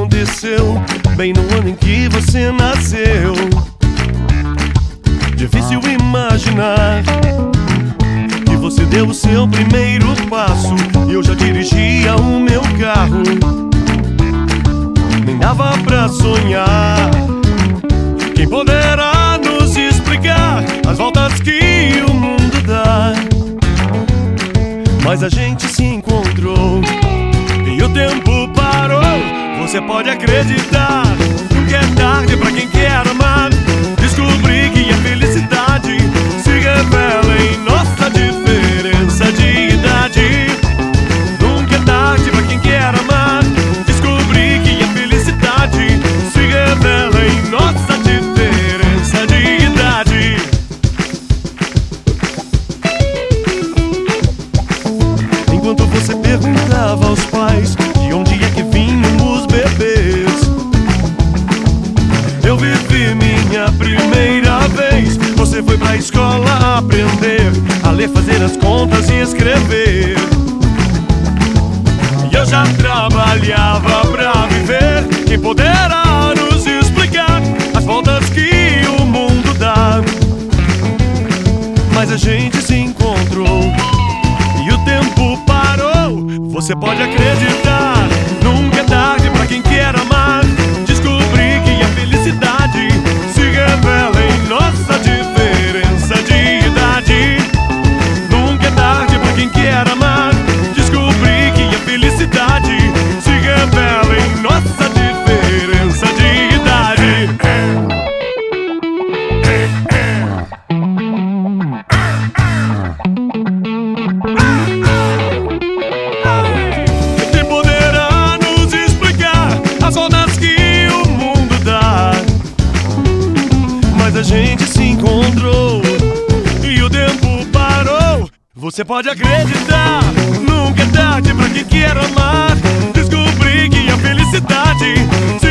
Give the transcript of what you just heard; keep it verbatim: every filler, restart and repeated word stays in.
aconteceu bem no ano em que você nasceu. Difícil imaginar que você deu o seu primeiro passo e eu já dirigia o meu carro. Nem dava pra sonhar. Quem poderá nos explicar as voltas que o mundo dá? Mas a gente se encontrou e o tempo parou. Você pode acreditar, nunca é tarde pra quem quer amar. Descobri que a felicidade se revela em nossa diferença de idade. Nunca é tarde pra quem quer amar. Descobri que a felicidade se revela em nossa diferença de idade. Enquanto você perguntava aos pais de onde é que vinham os bebês, eu vivi minha primeira vez. Você foi pra escola aprender a ler, fazer as contas e escrever. E eu já trabalhava pra viver. Quem poderá nos explicar as voltas que o mundo dá? Mas a gente se encontrou e o tempo parou. Você pode acreditar, nunca é tarde pra quem quer amar. Descobri que a felicidade se revela em nossa diferença de idade. Nunca é tarde pra quem quer amar. Descobri que a felicidade se revela em nossa diferença de idade. Quem poderá nos explicar as voltas que o mundo dá? Mas a gente se encontrou e o tempo parou. Você pode acreditar, nunca é tarde pra quem quer amar. Descobri que a felicidade se